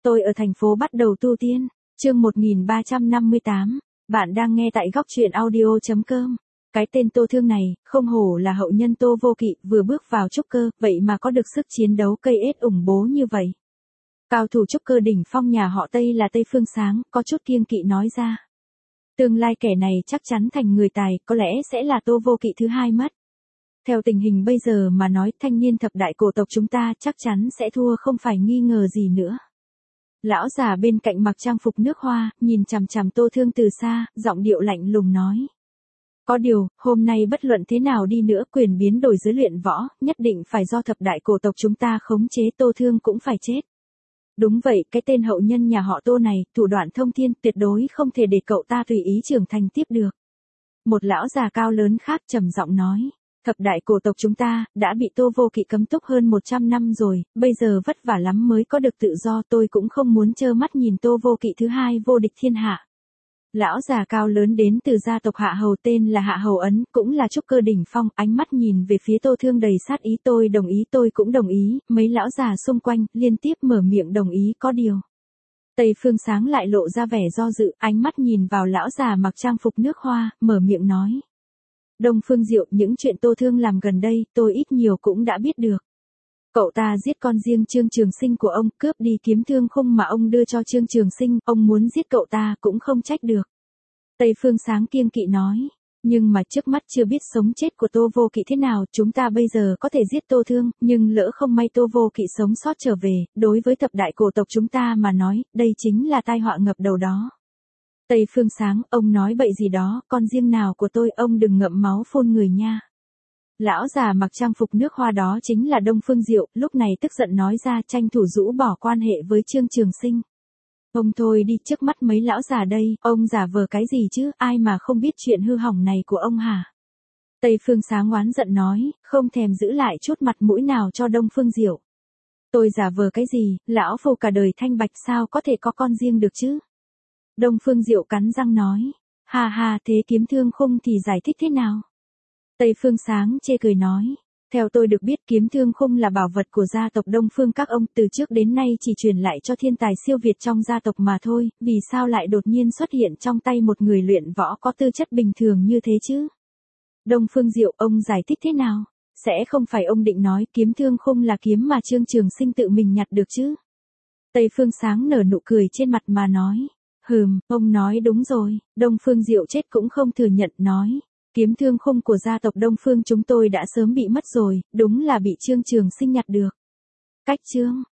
Tôi ở thành phố bắt đầu tu tiên. Chương 1358. Bạn đang nghe tại góc truyện audio.com. Cái tên Tô Thương này, không hổ là hậu nhân Tô Vô Kỵ, vừa bước vào trúc cơ, vậy mà có được sức chiến đấu cây ết ủng bố như vậy. Cao thủ trúc cơ đỉnh phong nhà họ Tây là Tây Phương Sáng, có chút kiêng kỵ nói ra. Tương lai kẻ này chắc chắn thành người tài, có lẽ sẽ là Tô Vô Kỵ thứ hai mất. Theo tình hình bây giờ mà nói, thanh niên thập đại cổ tộc chúng ta chắc chắn sẽ thua không phải nghi ngờ gì nữa. Lão già bên cạnh mặc trang phục nước hoa, nhìn chằm chằm Tô Thương từ xa, giọng điệu lạnh lùng nói. Có điều, hôm nay bất luận thế nào đi nữa, quyền biến đổi dưới luyện võ, nhất định phải do thập đại cổ tộc chúng ta khống chế, Tô Thương cũng phải chết. Đúng vậy, cái tên hậu nhân nhà họ Tô này, thủ đoạn thông thiên, tuyệt đối không thể để cậu ta tùy ý trưởng thành tiếp được. Một lão già cao lớn khác trầm giọng nói. Thập đại cổ tộc chúng ta, đã bị Tô Vô Kỵ cấm túc hơn 100 năm rồi, bây giờ vất vả lắm mới có được tự do, tôi cũng không muốn trơ mắt nhìn Tô Vô Kỵ thứ hai vô địch thiên hạ. Lão già cao lớn đến từ gia tộc Hạ Hầu tên là Hạ Hầu Ấn, cũng là trúc cơ đỉnh phong, ánh mắt nhìn về phía Tô Thương đầy sát ý. Tôi đồng ý, tôi cũng đồng ý, mấy lão già xung quanh, liên tiếp mở miệng đồng ý. Có điều. Tây Phương Sáng lại lộ ra vẻ do dự, ánh mắt nhìn vào lão già mặc trang phục nước hoa, mở miệng nói. Đông Phương Diệu, những chuyện Tô Thương làm gần đây, tôi ít nhiều cũng đã biết được. Cậu ta giết con riêng Trương Trường Sinh của ông, cướp đi kiếm thương khung mà ông đưa cho Trương Trường Sinh, ông muốn giết cậu ta cũng không trách được. Tây Phương Sáng kiêng kỵ nói, nhưng mà trước mắt chưa biết sống chết của Tô Vô Kỵ thế nào, chúng ta bây giờ có thể giết Tô Thương, nhưng lỡ không may Tô Vô Kỵ sống sót trở về, đối với thập đại cổ tộc chúng ta mà nói, đây chính là tai họa ngập đầu đó. Tây Phương Sáng, ông nói bậy gì đó, con riêng nào của tôi, ông đừng ngậm máu phun người nha. Lão già mặc trang phục nước hoa đó chính là Đông Phương Diệu, lúc này tức giận nói ra, tranh thủ rũ bỏ quan hệ với Trương Trường Sinh. Ông thôi đi, trước mắt mấy lão già đây, ông giả vờ cái gì chứ, ai mà không biết chuyện hư hỏng này của ông hả? Tây Phương Sáng oán giận nói, không thèm giữ lại chút mặt mũi nào cho Đông Phương Diệu. Tôi giả vờ cái gì, lão phu cả đời thanh bạch sao có thể có con riêng được chứ? Đông Phương Diệu cắn răng nói, ha ha, thế kiếm thương khung thì giải thích thế nào? Tây Phương Sáng chê cười nói, theo tôi được biết kiếm thương khung là bảo vật của gia tộc Đông Phương các ông, từ trước đến nay chỉ truyền lại cho thiên tài siêu việt trong gia tộc mà thôi, vì sao lại đột nhiên xuất hiện trong tay một người luyện võ có tư chất bình thường như thế chứ? Đông Phương Diệu, ông giải thích thế nào? Sẽ không phải ông định nói kiếm thương khung là kiếm mà Trương Trường Sinh tự mình nhặt được chứ? Tây Phương Sáng nở nụ cười trên mặt mà nói. Ông nói đúng rồi, Đông Phương Diệu chết cũng không thừa nhận, nói. Kiếm thương khung của gia tộc Đông Phương chúng tôi đã sớm bị mất rồi, đúng là bị Trương Trường Sinh nhặt được. Cách chương.